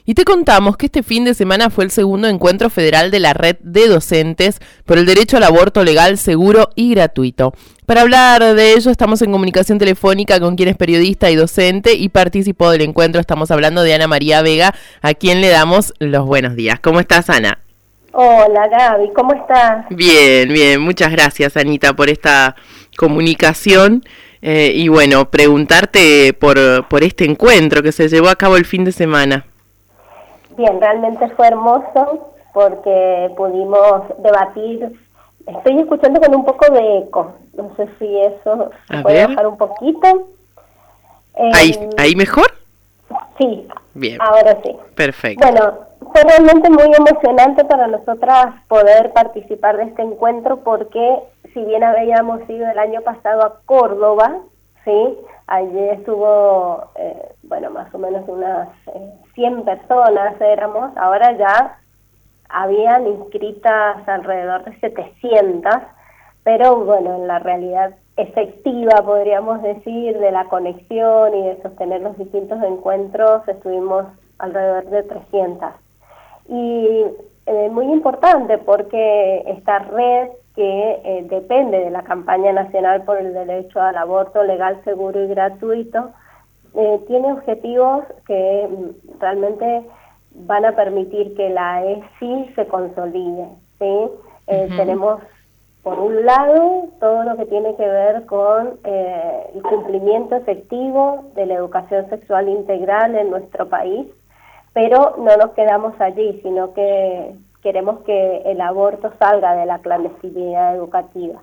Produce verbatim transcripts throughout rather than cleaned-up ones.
Y te contamos que este fin de semana fue el segundo encuentro federal de la Red de Docentes por el Derecho al Aborto Legal, Seguro y Gratuito. Para hablar de ello estamos en comunicación telefónica con quien es periodista y docente y participó del encuentro. Estamos hablando de Ana María Vega, a quien le damos los buenos días. ¿Cómo estás, Ana? Hola, Gaby, ¿cómo estás? Bien, bien. Muchas gracias, Anita, por esta comunicación. Eh, y bueno, preguntarte por, por este encuentro que se llevó a cabo el fin de semana. Bien, realmente fue hermoso porque pudimos debatir. Estoy escuchando con un poco de eco, no sé si eso se puede bajar un poquito. ¿Ahí, eh, ¿Ahí mejor? Sí, bien, ahora sí. Perfecto. Bueno, fue realmente muy emocionante para nosotras poder participar de este encuentro porque si bien habíamos ido el año pasado a Córdoba, ¿sí? Allí estuvo, eh, bueno, más o menos unas eh, cien personas éramos, ahora ya habían inscritas alrededor de setecientas, pero bueno, en la realidad efectiva, podríamos decir, de la conexión y de sostener los distintos encuentros, estuvimos alrededor de trescientas. Y eh, muy importante porque esta red que eh, depende de la campaña nacional por el derecho al aborto legal, seguro y gratuito, eh, tiene objetivos que mm, realmente van a permitir que la E S I se consolide, ¿sí? Eh, uh-huh. Tenemos, por un lado, todo lo que tiene que ver con eh, el cumplimiento efectivo de la educación sexual integral en nuestro país, pero no nos quedamos allí, sino que queremos que el aborto salga de la clandestinidad educativa.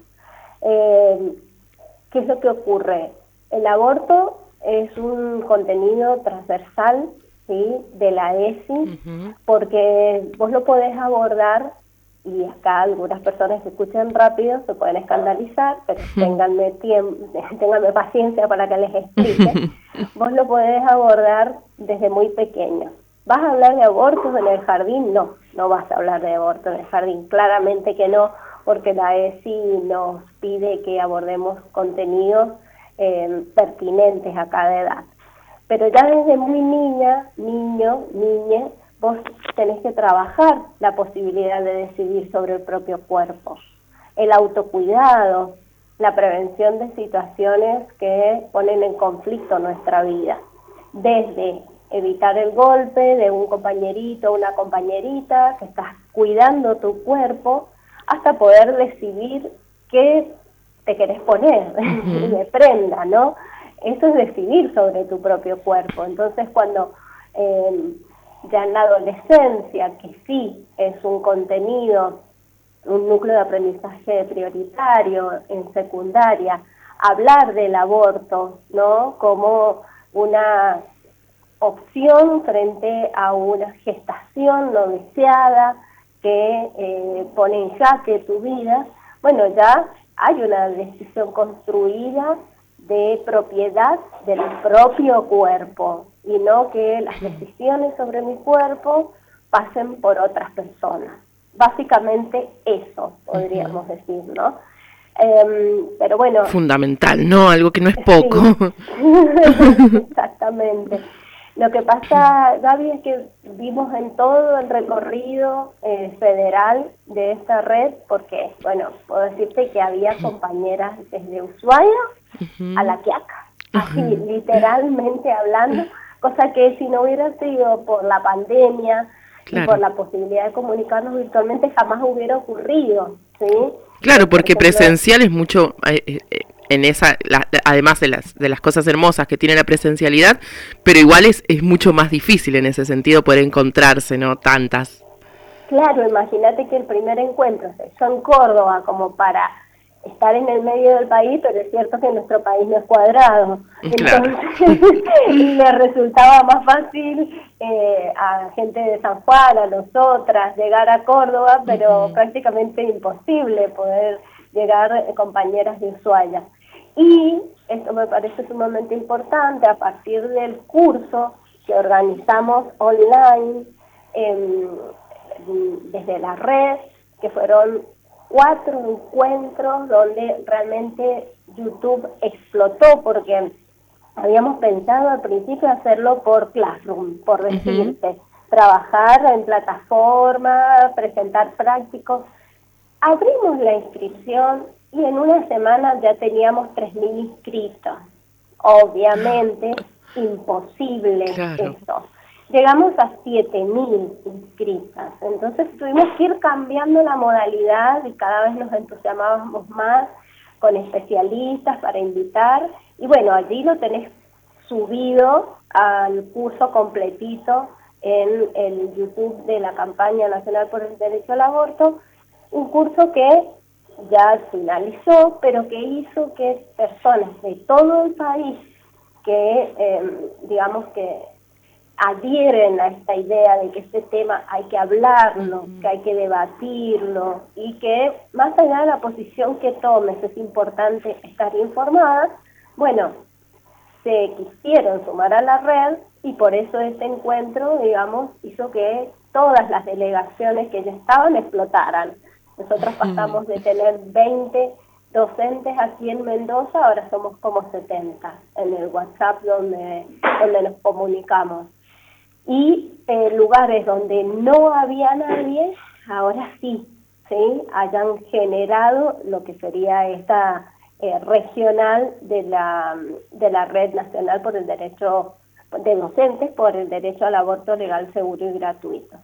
Eh, ¿Qué es lo que ocurre? El aborto es un contenido transversal, ¿sí?, de la E S I, uh-huh. porque vos lo podés abordar, y acá algunas personas que escuchen rápido se pueden escandalizar, pero uh-huh. ténganme, tiempo, ténganme paciencia para que les explique. Vos lo podés abordar desde muy pequeño. ¿Vas a hablar de abortos en el jardín? No, no vas a hablar de aborto en el jardín. Claramente que no, porque la E S I nos pide que abordemos contenidos eh, pertinentes a cada edad. Pero ya desde muy niña, niño, niñe, vos tenés que trabajar la posibilidad de decidir sobre el propio cuerpo. El autocuidado, la prevención de situaciones que ponen en conflicto nuestra vida. Desde evitar el golpe de un compañerito o una compañerita, que estás cuidando tu cuerpo, hasta poder decidir qué te querés poner, uh-huh. de prenda, ¿no? Eso es decidir sobre tu propio cuerpo. Entonces, cuando eh, ya en la adolescencia, que sí es un contenido, un núcleo de aprendizaje prioritario en secundaria, hablar del aborto, ¿no?, como una opción frente a una gestación no deseada que eh, pone en jaque tu vida, bueno, ya hay una decisión construida de propiedad del propio cuerpo y no que las decisiones sobre mi cuerpo pasen por otras personas. Básicamente eso podríamos uh-huh. decir, ¿no? Eh, pero bueno. Fundamental, ¿no? Algo que no es poco. Sí. Exactamente. Lo que pasa, Gaby, es que vimos en todo el recorrido eh, federal de esta red, porque, bueno, puedo decirte que había compañeras desde Ushuaia uh-huh. a La Quiaca, así uh-huh. literalmente hablando, cosa que si no hubiera sido por la pandemia claro. y por la posibilidad de comunicarnos virtualmente jamás hubiera ocurrido, ¿sí? Claro, porque por ejemplo, presencial es mucho... Eh, eh, en esa, la, además de las de las cosas hermosas que tiene la presencialidad, pero igual es, es mucho más difícil en ese sentido poder encontrarse, ¿no? Tantas. Claro, imagínate que el primer encuentro se hizo en Córdoba como para estar en el medio del país, pero es cierto que nuestro país no es cuadrado. Claro. Entonces, le resultaba más fácil eh, a gente de San Juan, a nosotras, llegar a Córdoba, pero uh-huh. prácticamente imposible poder llegar eh, compañeras de Ushuaia. Y esto me parece sumamente importante, a partir del curso que organizamos online eh, desde la red, que fueron cuatro encuentros donde realmente YouTube explotó, porque habíamos pensado al principio hacerlo por Classroom, por decirte, uh-huh. trabajar en plataforma, presentar prácticos. Abrimos la inscripción y en una semana ya teníamos tres mil inscritos. Obviamente, imposible Claro. eso. Llegamos a siete mil inscritas, entonces tuvimos que ir cambiando la modalidad y cada vez nos entusiasmábamos más con especialistas para invitar. Y bueno, allí lo tenés subido al curso completito en el YouTube de la Campaña Nacional por el Derecho al Aborto, un curso que ya finalizó, pero que hizo que personas de todo el país que, eh, digamos que adhieren a esta idea de que este tema hay que hablarlo, uh-huh. que hay que debatirlo y que más allá de la posición que tomes es importante estar informada, bueno, se quisieron sumar a la red y por eso este encuentro, digamos, hizo que todas las delegaciones que ya estaban explotaran. Nosotros pasamos de tener veinte docentes aquí en Mendoza, ahora somos como setenta en el WhatsApp donde, donde nos comunicamos. Y eh, lugares donde no había nadie, ahora sí, sí, hayan generado lo que sería esta eh, regional de la, de la Red Nacional por el Derecho de Docentes por el Derecho al Aborto Legal, Seguro y Gratuito.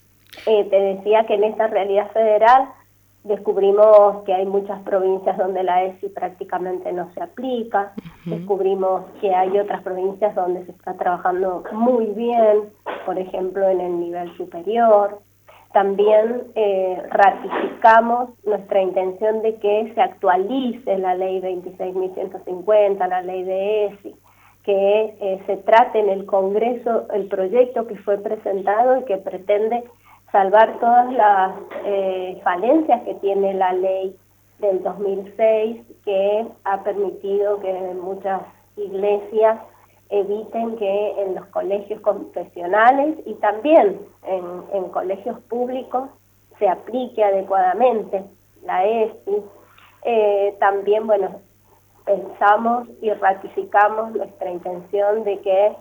Eh, te decía que en esta realidad federal descubrimos que hay muchas provincias donde la E S I prácticamente no se aplica, uh-huh. descubrimos que hay otras provincias donde se está trabajando muy bien, por ejemplo en el nivel superior. También eh, ratificamos nuestra intención de que se actualice la ley veintiséis mil ciento cincuenta, la ley de E S I, que eh, se trate en el Congreso el proyecto que fue presentado y que pretende salvar todas las eh, falencias que tiene la ley del dos mil seis, que ha permitido que muchas iglesias eviten que en los colegios confesionales y también en, en colegios públicos se aplique adecuadamente la E S I. Eh, también, bueno, pensamos y ratificamos nuestra intención de que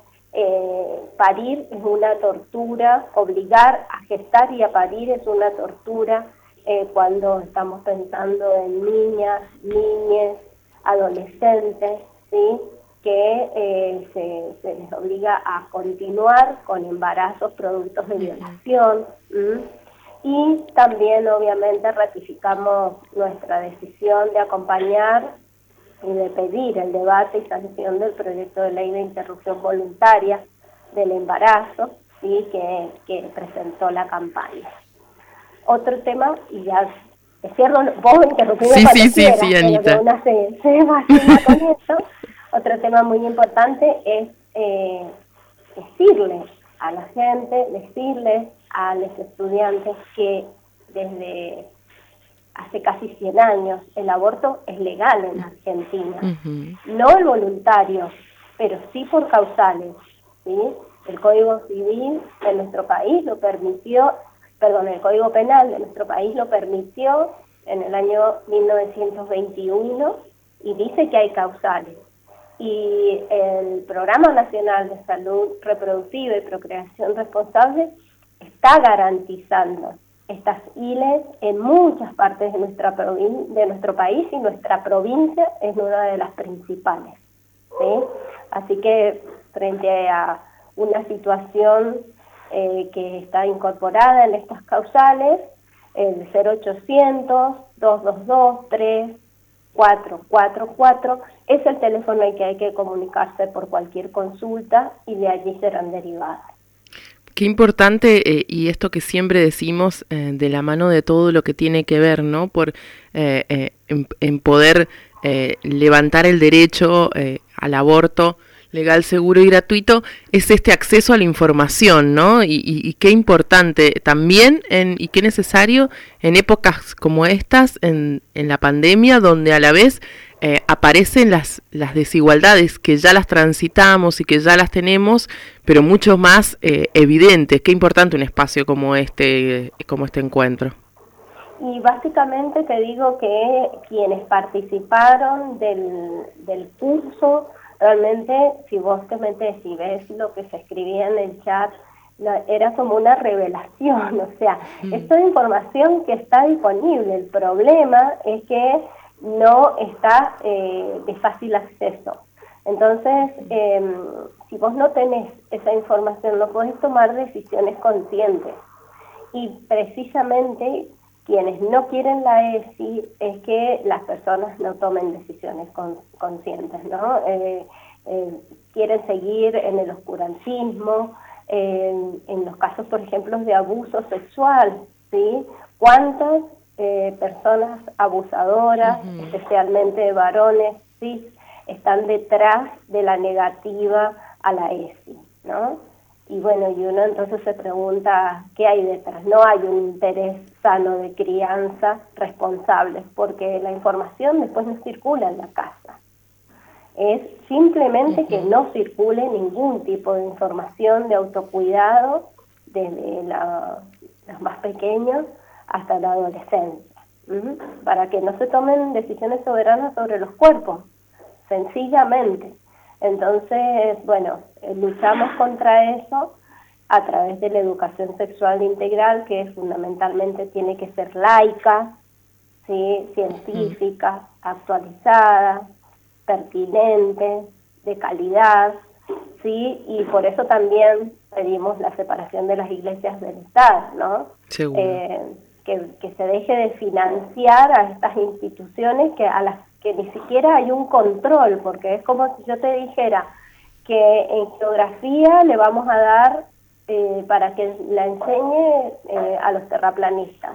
Eh, parir es una tortura, obligar a gestar y a parir es una tortura eh, cuando estamos pensando en niñas, niñes, adolescentes, ¿sí? que eh, se, se les obliga a continuar con embarazos productos de violación. ¿m? Y también obviamente ratificamos nuestra decisión de acompañar y de pedir el debate y sanción del proyecto de ley de interrupción voluntaria del embarazo, ¿sí? que, que presentó la campaña. Otro tema, y ya te cierro, vos me interrumpís sí, cuando sí, quieras, sí, sí, Anita. pero que una se, se vacila con eso. Otro tema muy importante es eh, decirle a la gente, decirles a los estudiantes que desde hace casi cien años, el aborto es legal en Argentina. Uh-huh. No el voluntario, pero sí por causales, ¿sí? El Código Civil de nuestro país lo permitió, perdón, el Código Penal de nuestro país lo permitió en el año mil novecientos veintiuno y dice que hay causales. Y el Programa Nacional de Salud Reproductiva y Procreación Responsable está garantizando estas I L Es en muchas partes de nuestra provin- de nuestro país, y nuestra provincia es una de las principales, ¿sí? Así que frente a una situación eh, que está incorporada en estas causales, el cero ochocientos, dos dos dos, tres cuatro cuatro cuatro es el teléfono al que hay que comunicarse por cualquier consulta y de allí serán derivadas. Qué importante, eh, y esto que siempre decimos, eh, de la mano de todo lo que tiene que ver, ¿no? Por eh, eh, en, en poder eh, levantar el derecho eh, al aborto legal, seguro y gratuito, es este acceso a la información, ¿no? Y, y, y qué importante también en, y qué necesario en épocas como estas, en, en la pandemia, donde a la vez eh, aparecen las, las desigualdades que ya las transitamos y que ya las tenemos, pero mucho más eh, evidentes. Qué importante un espacio como este, como este encuentro. Y básicamente te digo que quienes participaron del, del curso, realmente, si vos te metes y ves lo que se escribía en el chat, no, era como una revelación, o sea, mm. es toda información que está disponible. El problema es que no está eh, de fácil acceso. Entonces, eh, si vos no tenés esa información, no podés tomar decisiones conscientes. Y precisamente quienes no quieren la E S I es que las personas no tomen decisiones con, conscientes, ¿no? Eh, eh, quieren seguir en el oscurantismo, eh, en los casos, por ejemplo, de abuso sexual, ¿sí? ¿Cuántas eh, personas abusadoras, uh-huh. especialmente varones, sí, están detrás de la negativa a la E S I, ¿no? Y bueno, y uno entonces se pregunta, ¿qué hay detrás? No hay un interés sano de crianza responsable, porque la información después no circula en la casa. Es simplemente uh-huh. que no circule ningún tipo de información de autocuidado desde la, los más pequeños hasta la adolescencia, ¿uh? Para que no se tomen decisiones soberanas sobre los cuerpos, sencillamente. Entonces, bueno, luchamos contra eso a través de la educación sexual integral, que fundamentalmente tiene que ser laica, ¿sí? Científica, actualizada, pertinente, de calidad, ¿sí? Y por eso también pedimos la separación de las iglesias del Estado, ¿no? Seguro. Eh, que, que se deje de financiar a estas instituciones que a las que ni siquiera hay un control, porque es como si yo te dijera que en geografía le vamos a dar eh, para que la enseñe eh, a los terraplanistas.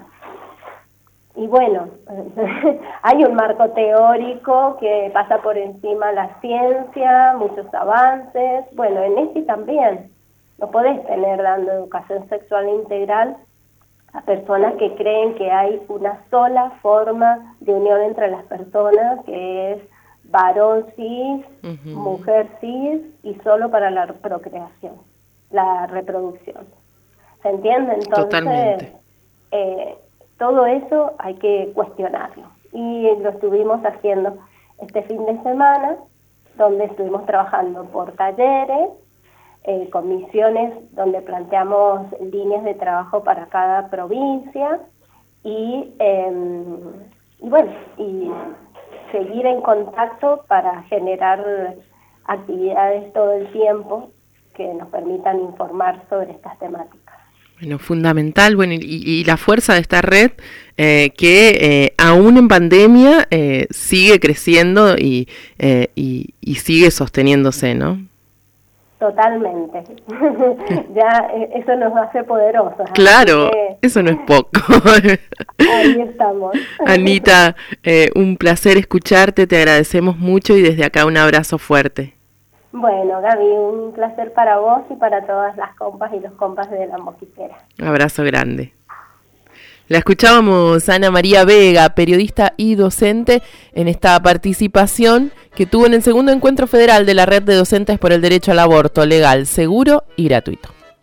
Y bueno, hay un marco teórico que pasa por encima la ciencia, muchos avances. Bueno, en este también no podés tener dando educación sexual integral a personas que creen que hay una sola forma de unión entre las personas, que es varón cis, uh-huh. mujer cis, y solo para la procreación, la reproducción. ¿Se entiende? Entonces, Totalmente. Eh, todo eso hay que cuestionarlo. Y lo estuvimos haciendo este fin de semana, donde estuvimos trabajando por talleres, Eh, comisiones donde planteamos líneas de trabajo para cada provincia y, eh, y bueno, y seguir en contacto para generar actividades todo el tiempo que nos permitan informar sobre estas temáticas. Bueno, fundamental, bueno, y, y la fuerza de esta red eh, que eh, aún en pandemia eh, sigue creciendo y, eh, y, y sigue sosteniéndose, ¿no? Totalmente. Ya eso nos hace poderosos. Claro, que eso no es poco. Ahí estamos. Anita, eh, un placer escucharte, te agradecemos mucho y desde acá un abrazo fuerte. Bueno, Gaby, un placer para vos y para todas las compas y los compas de La Mosquitera. Abrazo grande. La escuchábamos a Ana María Vega, periodista y docente, en esta participación que tuvo en el segundo encuentro federal de la Red de Docentes por el Derecho al Aborto Legal, Seguro y Gratuito.